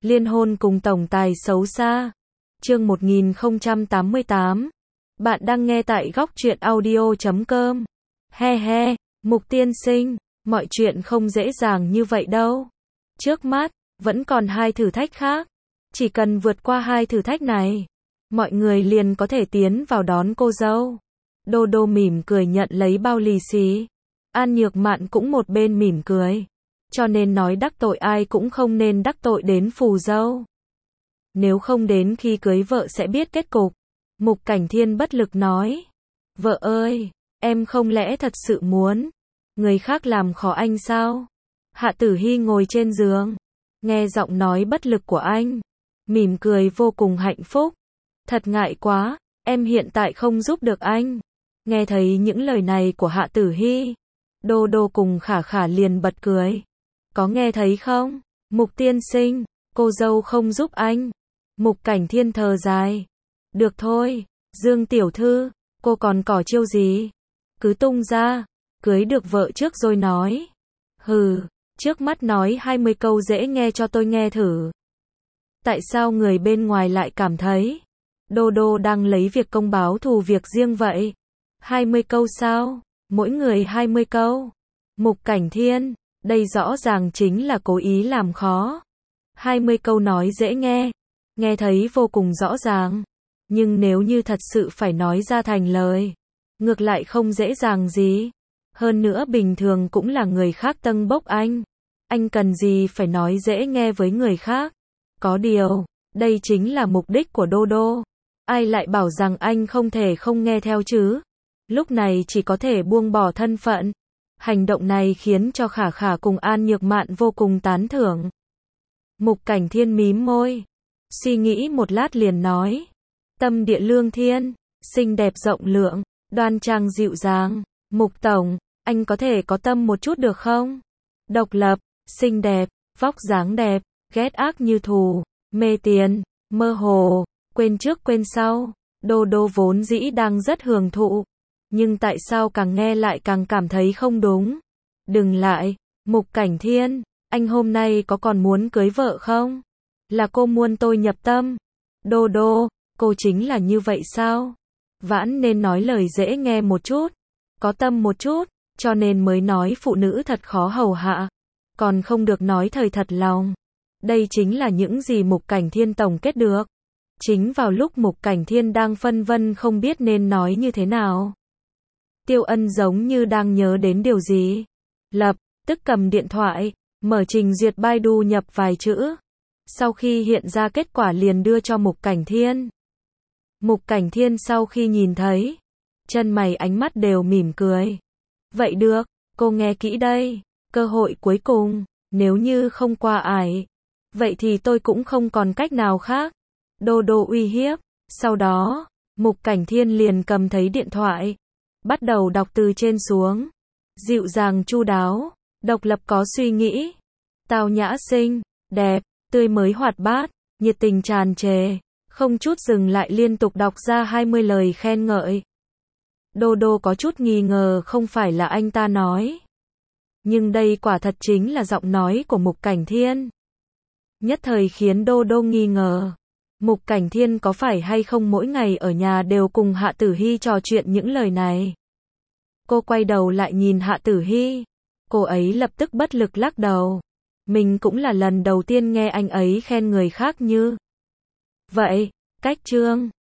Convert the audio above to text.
Liên hôn cùng tổng tài xấu xa. Chương 1088. Bạn đang nghe tại góc truyện audio.com. He he, Mục tiên sinh, mọi chuyện không dễ dàng như vậy đâu. Trước mắt, vẫn còn 2 thử thách khác. Chỉ cần vượt qua 2 thử thách này, mọi người liền có thể tiến vào đón cô dâu. Đô Đô mỉm cười nhận lấy bao lì xì. An Nhược Mạn cũng một bên mỉm cười. Cho nên nói đắc tội ai cũng không nên đắc tội đến phù dâu. Nếu không đến khi cưới vợ sẽ biết kết cục. Mục Cảnh Thiên bất lực nói. Vợ ơi, em không lẽ thật sự muốn người khác làm khó anh sao? Hạ Tử Hy ngồi trên giường, nghe giọng nói bất lực của anh, mỉm cười vô cùng hạnh phúc. Thật ngại quá, em hiện tại không giúp được anh. Nghe thấy những lời này của Hạ Tử Hy, Đô Đô cùng Khả Khả liền bật cười. Có nghe thấy không? Mục tiên sinh, cô dâu không giúp anh. Mục Cảnh Thiên thở dài. Được thôi, Dương tiểu thư, cô còn cỏ chiêu gì? Cứ tung ra, cưới được vợ trước rồi nói. Hừ, trước mắt nói 20 câu dễ nghe cho tôi nghe thử. Tại sao người bên ngoài lại cảm thấy Đô Đô đang lấy việc công báo thù việc riêng vậy? 20 câu sao? Mỗi người 20 câu. Mục Cảnh Thiên, đây rõ ràng chính là cố ý làm khó. 20 câu nói dễ nghe, nghe thấy vô cùng rõ ràng. Nhưng nếu như thật sự phải nói ra thành lời, ngược lại không dễ dàng gì. Hơn nữa bình thường cũng là người khác tâng bốc anh. Anh cần gì phải nói dễ nghe với người khác? Có điều, đây chính là mục đích của Đô Đô. Ai lại bảo rằng anh không thể không nghe theo chứ? Lúc này chỉ có thể buông bỏ thân phận. Hành động này khiến cho Khả Khả cùng An Nhược Mạn vô cùng tán thưởng. Mục Cảnh Thiên mím môi, suy nghĩ một lát liền nói. Tâm địa lương thiên, xinh đẹp rộng lượng, đoan trang dịu dàng. Mục tổng, anh có thể có tâm một chút được không? Độc lập, xinh đẹp, vóc dáng đẹp, ghét ác như thù, mê tiền, mơ hồ, quên trước quên sau. Đô Đô vốn dĩ đang rất hưởng thụ. Nhưng tại sao càng nghe lại càng cảm thấy không đúng? Đừng lại, Mục Cảnh Thiên, anh hôm nay có còn muốn cưới vợ không? Là cô muốn tôi nhập tâm? Đô Đô, cô chính là như vậy sao? Vãn nên nói lời dễ nghe một chút, có tâm một chút, cho nên mới nói phụ nữ thật khó hầu hạ, còn không được nói thời thật lòng. Đây chính là những gì Mục Cảnh Thiên tổng kết được. Chính vào lúc Mục Cảnh Thiên đang phân vân không biết nên nói như thế nào, Tiêu Ân giống như đang nhớ đến điều gì. Lập tức cầm điện thoại, mở trình duyệt Baidu nhập vài chữ. Sau khi hiện ra kết quả liền đưa cho Mục Cảnh Thiên. Mục Cảnh Thiên sau khi nhìn thấy, chân mày ánh mắt đều mỉm cười. Vậy được, cô nghe kỹ đây, cơ hội cuối cùng, nếu như không qua ải, vậy thì tôi cũng không còn cách nào khác. Đô Đô uy hiếp. Sau đó, Mục Cảnh Thiên liền cầm thấy điện thoại, bắt đầu đọc từ trên xuống. Dịu dàng chu đáo, độc lập có suy nghĩ, tao nhã xinh, đẹp, tươi mới hoạt bát, nhiệt tình tràn trề, không chút dừng lại liên tục đọc ra 20 lời khen ngợi. Đô Đô có chút nghi ngờ không phải là anh ta nói. Nhưng đây quả thật chính là giọng nói của Mục Cảnh Thiên. Nhất thời khiến Đô Đô nghi ngờ. Mục Cảnh Thiên có phải hay không mỗi ngày ở nhà đều cùng Hạ Tử Hy trò chuyện những lời này? Cô quay đầu lại nhìn Hạ Tử Hy. Cô ấy lập tức bất lực lắc đầu. Mình cũng là lần đầu tiên nghe anh ấy khen người khác như vậy. Cách chương